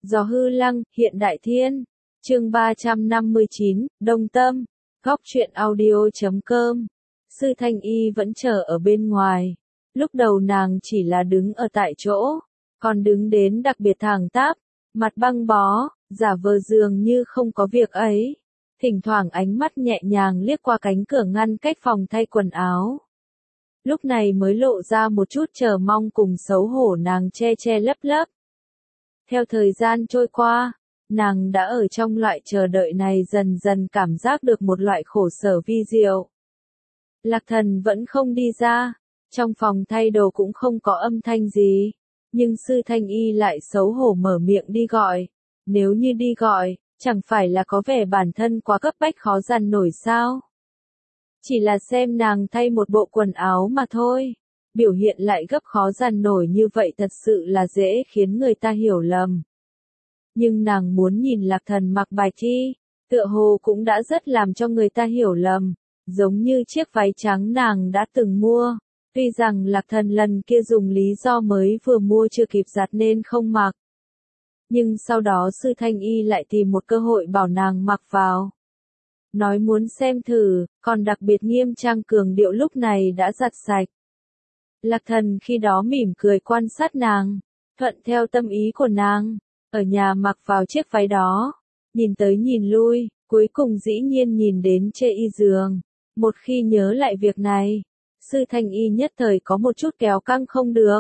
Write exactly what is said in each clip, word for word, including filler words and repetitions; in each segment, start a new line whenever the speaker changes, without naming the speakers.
Gió hư lăng, hiện đại thiên. Chương ba trăm năm mươi chín, Đông Tâm. Góc truyện audio chấm com. Sư Thanh Y vẫn chờ ở bên ngoài. Lúc đầu nàng chỉ là đứng ở tại chỗ, còn đứng đến đặc biệt thẳng tắp, mặt băng bó, giả vờ dường như không có việc ấy. Thỉnh thoảng ánh mắt nhẹ nhàng liếc qua cánh cửa ngăn cách phòng thay quần áo. Lúc này mới lộ ra một chút chờ mong cùng xấu hổ, nàng che che lấp lấp. Theo thời gian trôi qua, nàng đã ở trong loại chờ đợi này dần dần cảm giác được một loại khổ sở vi diệu. Lạc Thần vẫn không đi ra, trong phòng thay đồ cũng không có âm thanh gì, nhưng Sư Thanh Y lại xấu hổ mở miệng đi gọi. Nếu như đi gọi, chẳng phải là có vẻ bản thân quá cấp bách khó dằn nổi sao? Chỉ là xem nàng thay một bộ quần áo mà thôi, biểu hiện lại gấp khó dằn nổi như vậy thật sự là dễ khiến người ta hiểu lầm. Nhưng nàng muốn nhìn Lạc Thần mặc bài thi, tựa hồ cũng đã rất làm cho người ta hiểu lầm, giống như chiếc váy trắng nàng đã từng mua. Tuy rằng Lạc Thần lần kia dùng lý do mới vừa mua chưa kịp giặt nên không mặc. Nhưng sau đó Sư Thanh Y lại tìm một cơ hội bảo nàng mặc vào. Nói muốn xem thử, còn đặc biệt nghiêm trang cường điệu lúc này đã giặt sạch. Lạc Thần khi đó mỉm cười quan sát nàng, thuận theo tâm ý của nàng, ở nhà mặc vào chiếc váy đó, nhìn tới nhìn lui, cuối cùng dĩ nhiên nhìn đến chê y giường. Một khi nhớ lại việc này, Sư Thanh Y nhất thời có một chút kéo căng không được.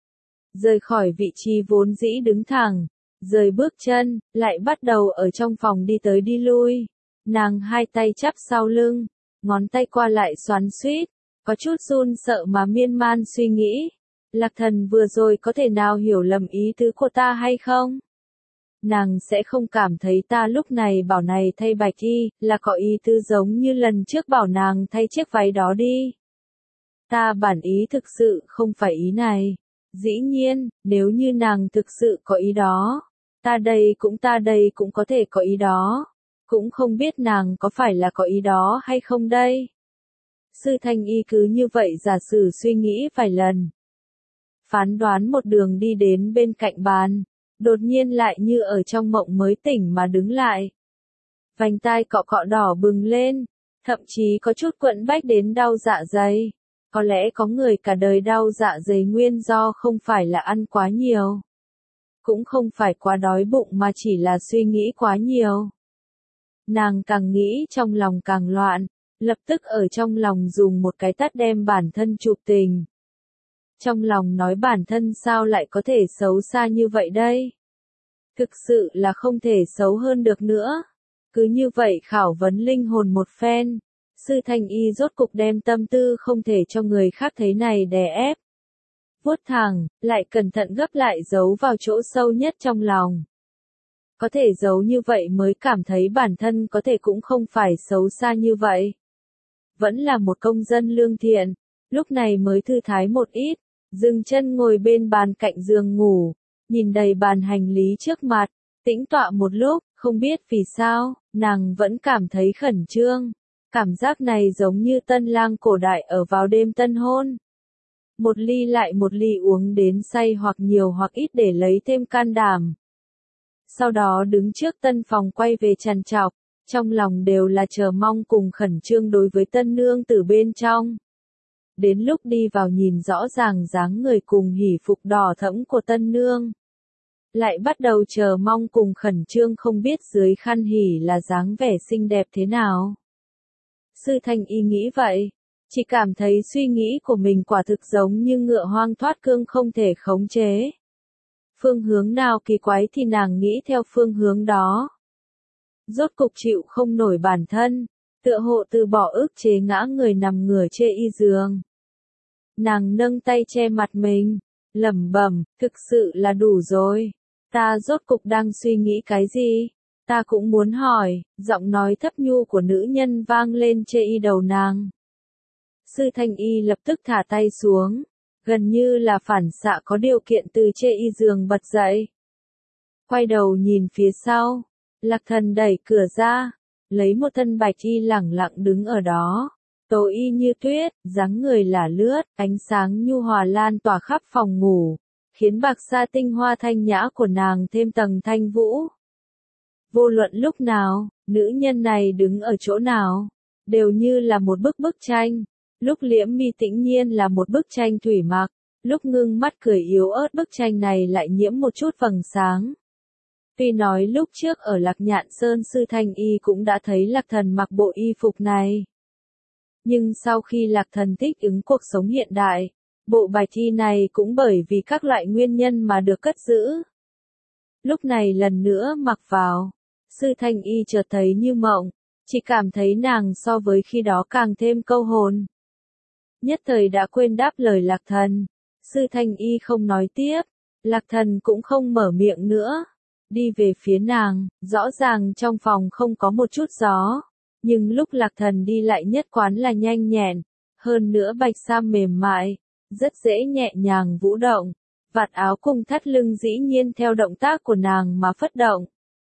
Rời khỏi vị trí vốn dĩ đứng thẳng, rời bước chân, lại bắt đầu ở trong phòng đi tới đi lui. Nàng hai tay chắp sau lưng, ngón tay qua lại xoắn xuýt, có chút run sợ mà miên man suy nghĩ. Lạc Thần vừa rồi có thể nào hiểu lầm ý tứ của ta hay không? Nàng sẽ không cảm thấy ta lúc này bảo này thay bạch y, là có ý tứ giống như lần trước bảo nàng thay chiếc váy đó đi. Ta bản ý thực sự không phải ý này. Dĩ nhiên, nếu như nàng thực sự có ý đó, ta đây cũng ta đây cũng có thể có ý đó. Cũng không biết nàng có phải là có ý đó hay không đây. Sư Thanh Y cứ như vậy giả sử suy nghĩ vài lần. Phán đoán một đường đi đến bên cạnh bàn, đột nhiên lại như ở trong mộng mới tỉnh mà đứng lại. Vành tai cọ cọ đỏ bừng lên, thậm chí có chút quặn bách đến đau dạ dày. Có lẽ có người cả đời đau dạ dày nguyên do không phải là ăn quá nhiều, cũng không phải quá đói bụng mà chỉ là suy nghĩ quá nhiều. Nàng càng nghĩ trong lòng càng loạn, lập tức ở trong lòng dùng một cái tát đem bản thân chụp tình. Trong lòng nói bản thân sao lại có thể xấu xa như vậy đây? Thực sự là không thể xấu hơn được nữa. Cứ như vậy khảo vấn linh hồn một phen, Sư Thanh Y rốt cục đem tâm tư không thể cho người khác thấy này đè ép. Vuốt thẳng, lại cẩn thận gấp lại giấu vào chỗ sâu nhất trong lòng. Có thể giấu như vậy mới cảm thấy bản thân có thể cũng không phải xấu xa như vậy. Vẫn là một công dân lương thiện, lúc này mới thư thái một ít, dừng chân ngồi bên bàn cạnh giường ngủ, nhìn đầy bàn hành lý trước mặt, tĩnh tọa một lúc, không biết vì sao, nàng vẫn cảm thấy khẩn trương. Cảm giác này giống như tân lang cổ đại ở vào đêm tân hôn. Một ly lại một ly uống đến say hoặc nhiều hoặc ít để lấy thêm can đảm. Sau đó đứng trước tân phòng quay về trằn trọc, trong lòng đều là chờ mong cùng khẩn trương đối với tân nương từ bên trong. Đến lúc đi vào nhìn rõ ràng dáng người cùng hỉ phục đỏ thẫm của tân nương. Lại bắt đầu chờ mong cùng khẩn trương không biết dưới khăn hỉ là dáng vẻ xinh đẹp thế nào. Sư Thanh Y nghĩ vậy, chỉ cảm thấy suy nghĩ của mình quả thực giống như ngựa hoang thoát cương không thể khống chế. Phương hướng nào kỳ quái thì nàng nghĩ theo phương hướng đó. Rốt cục chịu không nổi bản thân, tựa hộ từ bỏ ức chế ngã người nằm ngửa chê y giường. Nàng nâng tay che mặt mình, lẩm bẩm, thực sự là đủ rồi. Ta rốt cục đang suy nghĩ cái gì? Ta cũng muốn hỏi, giọng nói thấp nhu của nữ nhân vang lên chê y đầu nàng. Sư Thanh Y lập tức thả tay xuống, gần như là phản xạ có điều kiện từ chê y giường bật dậy. Quay đầu nhìn phía sau, Lạc Thần đẩy cửa ra, lấy một thân bạch y lẳng lặng đứng ở đó. Tố y như tuyết, dáng người là lướt, ánh sáng nhu hòa lan tỏa khắp phòng ngủ, khiến bạc sa tinh hoa thanh nhã của nàng thêm tầng thanh vũ. Vô luận lúc nào, nữ nhân này đứng ở chỗ nào, đều như là một bức bức tranh. Lúc Liễm Mi tĩnh nhiên là một bức tranh thủy mặc, lúc ngưng mắt cười yếu ớt bức tranh này lại nhiễm một chút vầng sáng. Tuy nói lúc trước ở Lạc Nhạn Sơn Sư Thanh Y cũng đã thấy Lạc Thần mặc bộ y phục này. Nhưng sau khi Lạc Thần thích ứng cuộc sống hiện đại, bộ bài thi này cũng bởi vì các loại nguyên nhân mà được cất giữ. Lúc này lần nữa mặc vào, Sư Thanh Y chợt thấy như mộng, chỉ cảm thấy nàng so với khi đó càng thêm câu hồn. Nhất thời đã quên đáp lời Lạc Thần, Sư Thanh Y không nói tiếp, Lạc Thần cũng không mở miệng nữa. Đi về phía nàng, rõ ràng trong phòng không có một chút gió, nhưng lúc Lạc Thần đi lại nhất quán là nhanh nhẹn, hơn nữa bạch sa mềm mại, rất dễ nhẹ nhàng vũ động, vạt áo cùng thắt lưng dĩ nhiên theo động tác của nàng mà phất động.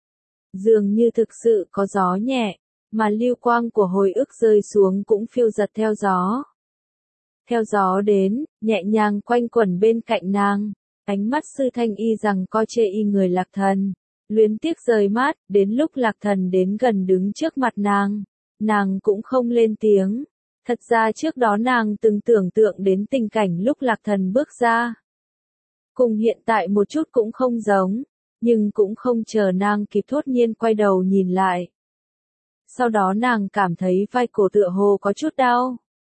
Dường như thực sự có gió nhẹ, mà lưu quang của hồi ức rơi xuống cũng phiêu giật theo gió. Theo gió đến, nhẹ nhàng quanh quẩn bên cạnh nàng. Ánh mắt Sư Thanh Y rằng coi chê y người Lạc Thần, luyến tiếc rời mắt, đến lúc Lạc Thần đến gần đứng trước mặt nàng, nàng cũng không lên tiếng. Thật ra trước đó nàng từng tưởng tượng đến tình cảnh lúc Lạc Thần bước ra. Cùng hiện tại một chút cũng không giống, nhưng cũng không chờ nàng kịp thốt nhiên quay đầu nhìn lại. Sau đó nàng cảm thấy vai cổ tựa hồ có chút đau.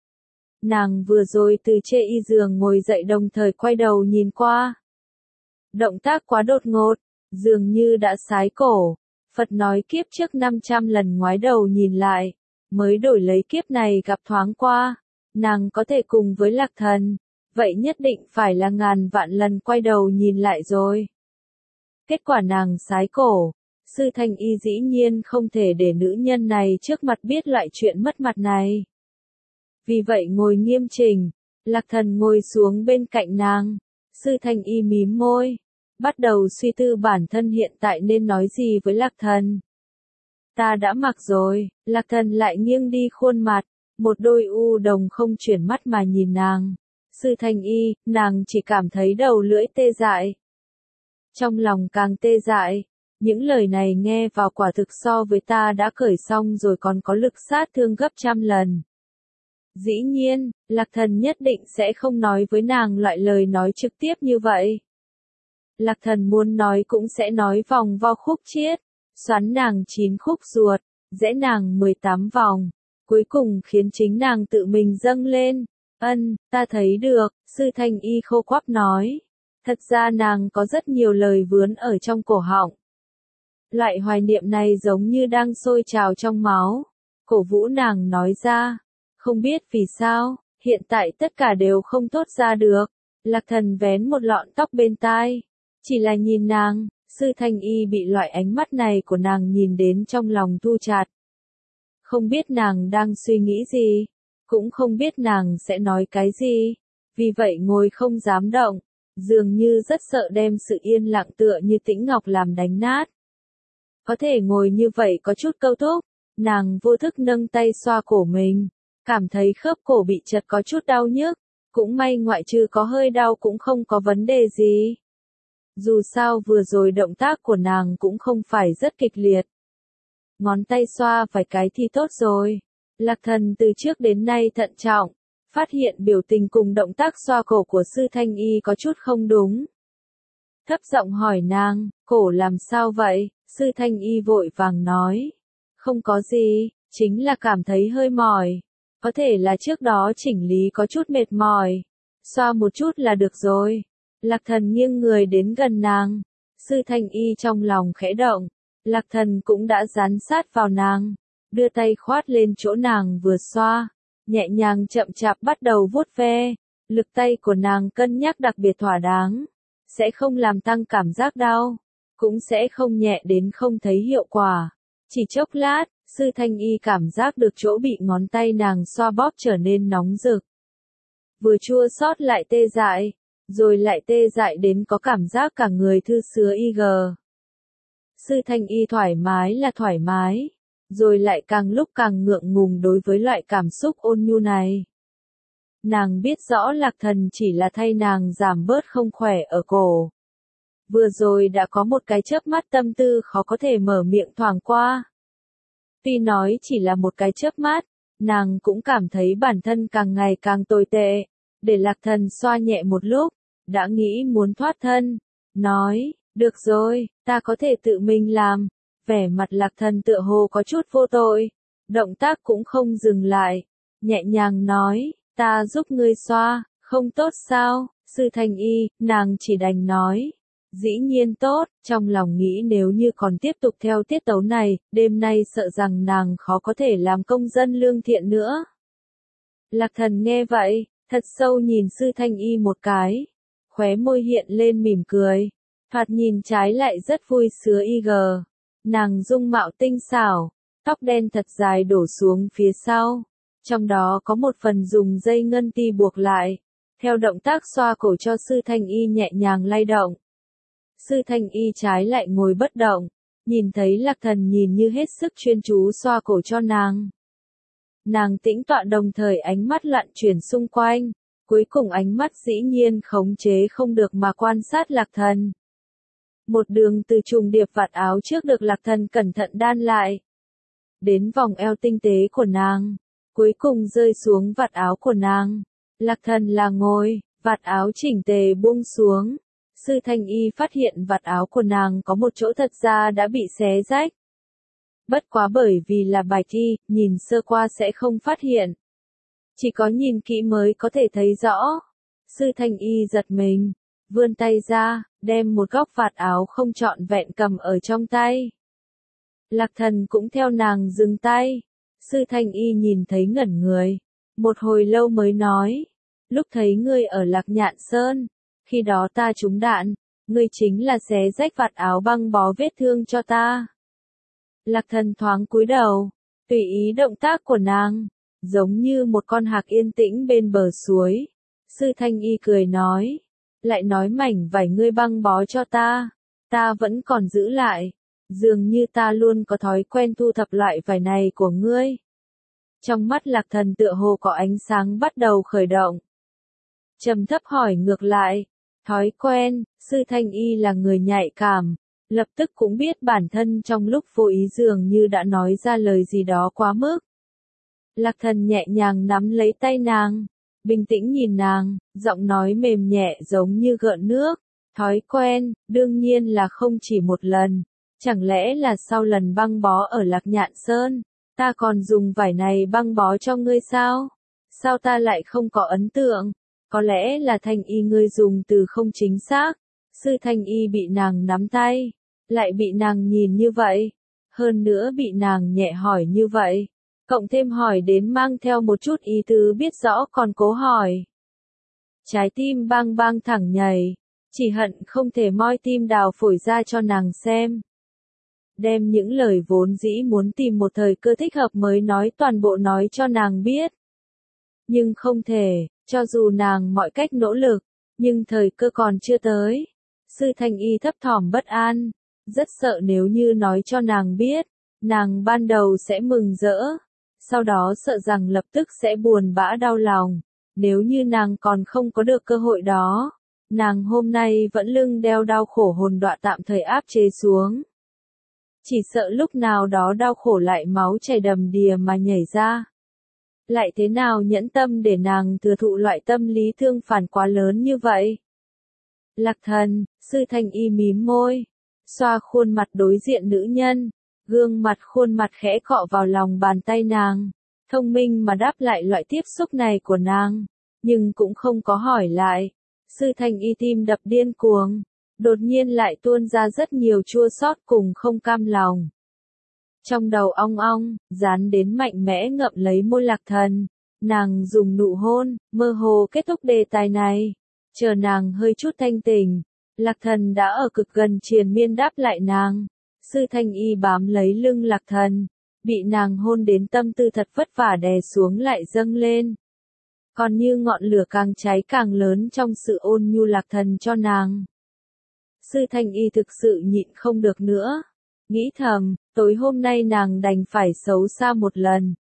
Nàng vừa rồi từ chê y giường ngồi dậy đồng thời quay đầu nhìn qua. Động tác quá đột ngột, dường như đã sái cổ. Phật nói kiếp trước năm trăm lần ngoái đầu nhìn lại, mới đổi lấy kiếp này gặp thoáng qua. Nàng có thể cùng với Lạc Thần, vậy nhất định phải là ngàn vạn lần quay đầu nhìn lại rồi. Kết quả nàng sái cổ, Sư Thanh Y dĩ nhiên không thể để nữ nhân này trước mặt biết loại chuyện mất mặt này. Vì vậy ngồi nghiêm chỉnh, Lạc Thần ngồi xuống bên cạnh nàng, Sư Thanh Y mím môi, bắt đầu suy tư bản thân hiện tại nên nói gì với Lạc Thần. Ta đã mặc rồi, Lạc Thần lại nghiêng đi khuôn mặt, một đôi u đồng không chuyển mắt mà nhìn nàng. Sư Thanh Y, nàng chỉ cảm thấy đầu lưỡi tê dại. Trong lòng càng tê dại, những lời này nghe vào quả thực so với ta đã cởi xong rồi còn có lực sát thương gấp trăm lần. Dĩ nhiên, Lạc Thần nhất định sẽ không nói với nàng loại lời nói trực tiếp như vậy. Lạc Thần muốn nói cũng sẽ nói vòng vo khúc chiết, xoắn nàng chín khúc ruột, rẽ nàng mười tám vòng, cuối cùng khiến chính nàng tự mình dâng lên. Ân, ta thấy được, Sư Thanh Y khô quắp nói. Thật ra nàng có rất nhiều lời vướn ở trong cổ họng. Loại hoài niệm này giống như đang sôi trào trong máu. Cổ vũ nàng nói ra. Không biết vì sao, hiện tại tất cả đều không thốt ra được. Lạc Thần vén một lọn tóc bên tai. Chỉ là nhìn nàng, Sư Thanh Y bị loại ánh mắt này của nàng nhìn đến trong lòng thu chặt. Không biết nàng đang suy nghĩ gì, cũng không biết nàng sẽ nói cái gì. Vì vậy ngồi không dám động, dường như rất sợ đem sự yên lặng tựa như tĩnh ngọc làm đánh nát. Có thể ngồi như vậy có chút câu thúc, nàng vô thức nâng tay xoa cổ mình. Cảm thấy khớp cổ bị chật có chút đau nhức, cũng may ngoại trừ có hơi đau cũng không có vấn đề gì. Dù sao vừa rồi động tác của nàng cũng không phải rất kịch liệt. Ngón tay xoa vài cái thì tốt rồi. Lạc Thần từ trước đến nay thận trọng, phát hiện biểu tình cùng động tác xoa cổ của Sư Thanh Y có chút không đúng. Thấp giọng hỏi nàng, cổ làm sao vậy? Sư Thanh Y vội vàng nói. Không có gì, chính là cảm thấy hơi mỏi. Có thể là trước đó chỉnh lý có chút mệt mỏi. Xoa một chút là được rồi. Lạc Thần nghiêng người đến gần nàng. Sư Thanh Y trong lòng khẽ động. Lạc Thần cũng đã dán sát vào nàng. Đưa tay khoát lên chỗ nàng vừa xoa. Nhẹ nhàng chậm chạp bắt đầu vuốt ve. Lực tay của nàng cân nhắc đặc biệt thỏa đáng. Sẽ không làm tăng cảm giác đau. Cũng sẽ không nhẹ đến không thấy hiệu quả. Chỉ chốc lát, Sư Thanh Y cảm giác được chỗ bị ngón tay nàng xoa bóp trở nên nóng rực. Vừa chua xót lại tê dại, rồi lại tê dại đến có cảm giác cả người thư sứa y gờ. Sư Thanh Y thoải mái là thoải mái, rồi lại càng lúc càng ngượng ngùng đối với loại cảm xúc ôn nhu này. Nàng biết rõ Lạc Thần chỉ là thay nàng giảm bớt không khỏe ở cổ. Vừa rồi đã có một cái chớp mắt tâm tư khó có thể mở miệng thoảng qua. Tuy nói chỉ là một cái chớp mắt, nàng cũng cảm thấy bản thân càng ngày càng tồi tệ. Để Lạc Thần xoa nhẹ một lúc, đã nghĩ muốn thoát thân, nói, được rồi, ta có thể tự mình làm. Vẻ mặt Lạc Thần tựa hồ có chút vô tội, động tác cũng không dừng lại, nhẹ nhàng nói, ta giúp ngươi xoa, không tốt sao, Sư Thanh Y, nàng chỉ đành nói. Dĩ nhiên tốt, trong lòng nghĩ nếu như còn tiếp tục theo tiết tấu này, đêm nay sợ rằng nàng khó có thể làm công dân lương thiện nữa. Lạc Thần nghe vậy, thật sâu nhìn Sư Thanh Y một cái, khóe môi hiện lên mỉm cười, thoạt nhìn trái lại rất vui sứa y gờ. Nàng dung mạo tinh xảo, tóc đen thật dài đổ xuống phía sau, trong đó có một phần dùng dây ngân ti buộc lại, theo động tác xoa cổ cho Sư Thanh Y nhẹ nhàng lay động. Sư Thanh Y trái lại ngồi bất động, nhìn thấy Lạc Thần nhìn như hết sức chuyên chú xoa cổ cho nàng. Nàng tĩnh tọa đồng thời ánh mắt lặn chuyển xung quanh, cuối cùng ánh mắt dĩ nhiên khống chế không được mà quan sát Lạc Thần. Một đường từ trùng điệp vạt áo trước được Lạc Thần cẩn thận đan lại, đến vòng eo tinh tế của nàng, cuối cùng rơi xuống vạt áo của nàng. Lạc Thần là ngồi, vạt áo chỉnh tề buông xuống. Sư Thanh Y phát hiện vạt áo của nàng có một chỗ thật ra đã bị xé rách. Bất quá bởi vì là bạch y, nhìn sơ qua sẽ không phát hiện. Chỉ có nhìn kỹ mới có thể thấy rõ. Sư Thanh Y giật mình, vươn tay ra, đem một góc vạt áo không trọn vẹn cầm ở trong tay. Lạc Thần cũng theo nàng dừng tay. Sư Thanh Y nhìn thấy ngẩn người, một hồi lâu mới nói, lúc thấy ngươi ở Lạc Nhạn Sơn, khi đó ta trúng đạn, ngươi chính là xé rách vạt áo băng bó vết thương cho ta. Lạc Thần thoáng cúi đầu, tùy ý động tác của nàng, giống như một con hạc yên tĩnh bên bờ suối. Sư Thanh Y cười nói, lại nói mảnh vải ngươi băng bó cho ta, ta vẫn còn giữ lại, dường như ta luôn có thói quen thu thập loại vải này của ngươi. Trong mắt Lạc Thần tựa hồ có ánh sáng bắt đầu khởi động. Trầm thấp hỏi ngược lại, thói quen, Sư Thanh Y là người nhạy cảm, lập tức cũng biết bản thân trong lúc vô ý dường như đã nói ra lời gì đó quá mức. Lạc Thần nhẹ nhàng nắm lấy tay nàng, bình tĩnh nhìn nàng, giọng nói mềm nhẹ giống như gợn nước, thói quen, đương nhiên là không chỉ một lần, chẳng lẽ là sau lần băng bó ở Lạc Nhạn Sơn, ta còn dùng vải này băng bó cho ngươi sao? Sao ta lại không có ấn tượng? Có lẽ là Thanh Y ngươi dùng từ không chính xác. Sư Thanh Y bị nàng nắm tay, lại bị nàng nhìn như vậy, hơn nữa bị nàng nhẹ hỏi như vậy, cộng thêm hỏi đến mang theo một chút ý tứ biết rõ còn cố hỏi. Trái tim bang bang thẳng nhảy, chỉ hận không thể moi tim đào phổi ra cho nàng xem. Đem những lời vốn dĩ muốn tìm một thời cơ thích hợp mới nói toàn bộ nói cho nàng biết. Nhưng không thể, cho dù nàng mọi cách nỗ lực, nhưng thời cơ còn chưa tới. Sư Thanh Y thấp thỏm bất an, rất sợ nếu như nói cho nàng biết, nàng ban đầu sẽ mừng rỡ, sau đó sợ rằng lập tức sẽ buồn bã đau lòng, nếu như nàng còn không có được cơ hội đó, nàng hôm nay vẫn lưng đeo đau khổ hồn đọa tạm thời áp chế xuống. Chỉ sợ lúc nào đó đau khổ lại máu chảy đầm đìa mà nhảy ra. Lại thế nào nhẫn tâm để nàng thừa thụ loại tâm lý thương phản quá lớn như vậy? Lạc Thần, Sư Thanh Y mím môi, xoa khuôn mặt đối diện nữ nhân, gương mặt khuôn mặt khẽ cọ vào lòng bàn tay nàng, thông minh mà đáp lại loại tiếp xúc này của nàng, nhưng cũng không có hỏi lại. Sư Thanh Y tim đập điên cuồng, đột nhiên lại tuôn ra rất nhiều chua xót cùng không cam lòng. Trong đầu ong ong, dán đến mạnh mẽ ngậm lấy môi Lạc Thần, nàng dùng nụ hôn, mơ hồ kết thúc đề tài này. Chờ nàng hơi chút thanh tỉnh, Lạc Thần đã ở cực gần triền miên đáp lại nàng. Sư Thanh Y bám lấy lưng Lạc Thần, bị nàng hôn đến tâm tư thật vất vả đè xuống lại dâng lên. Còn như ngọn lửa càng cháy càng lớn trong sự ôn nhu Lạc Thần cho nàng. Sư Thanh Y thực sự nhịn không được nữa, nghĩ thầm, tối hôm nay nàng đành phải xấu xa một lần,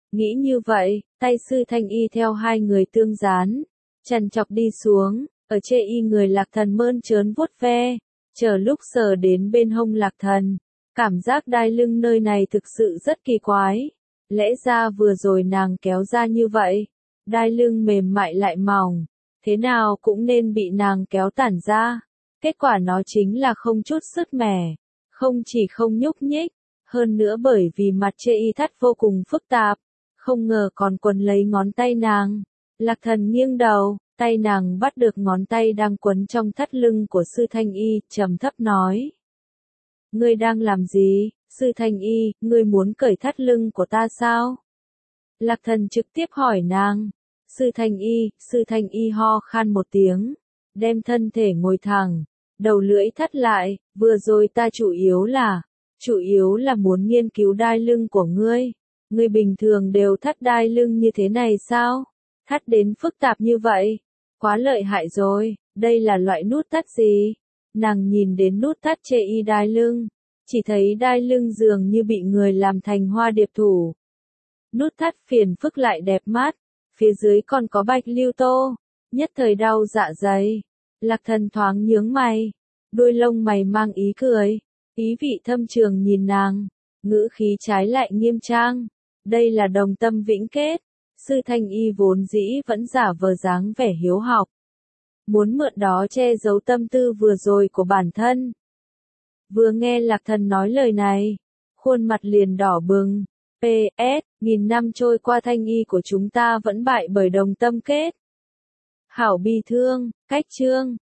Nghĩ như vậy, tay sư thanh y theo hai người tương gián, chằn chọc đi xuống, ở chê y người Lạc Thần mơn trớn vuốt ve, chờ lúc sờ đến bên hông Lạc Thần, cảm giác đai lưng nơi này thực sự rất kỳ quái. Lẽ ra vừa rồi nàng kéo ra như vậy, đai lưng mềm mại lại mỏng, thế nào cũng nên bị nàng kéo tản ra. Kết quả nó chính là không chút sứt mẻ, không chỉ không nhúc nhích, hơn nữa bởi vì mặt chê y thắt vô cùng phức tạp, không ngờ còn quấn lấy ngón tay nàng. Lạc Thần nghiêng đầu, tay nàng bắt được ngón tay đang quấn trong thắt lưng của sư thanh y, trầm thấp nói. Ngươi đang làm gì, sư thanh y, ngươi muốn cởi thắt lưng của ta sao? Lạc Thần trực tiếp hỏi nàng. Sư thanh y, sư thanh y ho khan một tiếng, đem thân thể ngồi thẳng, đầu lưỡi thắt lại, vừa rồi ta chủ yếu là, chủ yếu là muốn nghiên cứu đai lưng của ngươi. Ngươi bình thường đều thắt đai lưng như thế này sao? Thắt đến phức tạp như vậy, quá lợi hại rồi, đây là loại nút thắt gì? Nàng nhìn đến nút thắt chê y đai lưng, chỉ thấy đai lưng dường như bị người làm thành hoa điệp thủ. Nút thắt phiền phức lại đẹp mắt, phía dưới còn có bạch lưu tô, nhất thời đau dạ dày. Lạc Thần thoáng nhướng mày, đôi lông mày mang ý cười, ý vị thâm trường nhìn nàng, ngữ khí trái lại nghiêm trang. Đây là đồng tâm vĩnh kết. Sư thanh y vốn dĩ vẫn giả vờ dáng vẻ hiếu học, muốn mượn đó che giấu tâm tư vừa rồi của bản thân. Vừa nghe Lạc Thần nói lời này, khuôn mặt liền đỏ bừng. pê ét, nghìn năm trôi qua thanh y của chúng ta vẫn bại bởi đồng tâm kết. Hảo bi thương, cách chương.